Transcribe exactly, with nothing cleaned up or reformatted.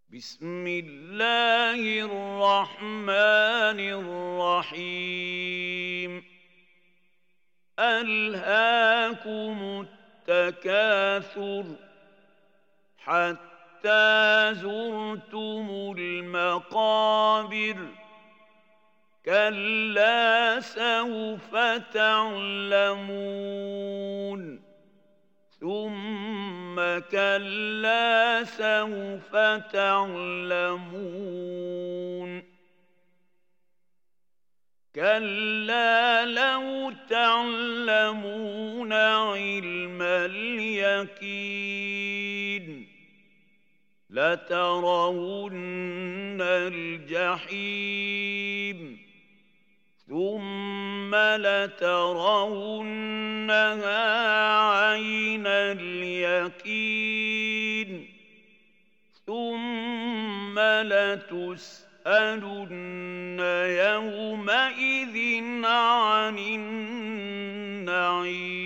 بسم الله الرحمن الرحيم ألهاكم التكاثر حتى زرتم المقابر كلا سوف تعلمون ثم كلا سوف تعلمون كلا لو تعلمون علم اليقين لترون الجحيم ثم لترونها عين اليقين ثم لتسألن يومئذ عن النعيم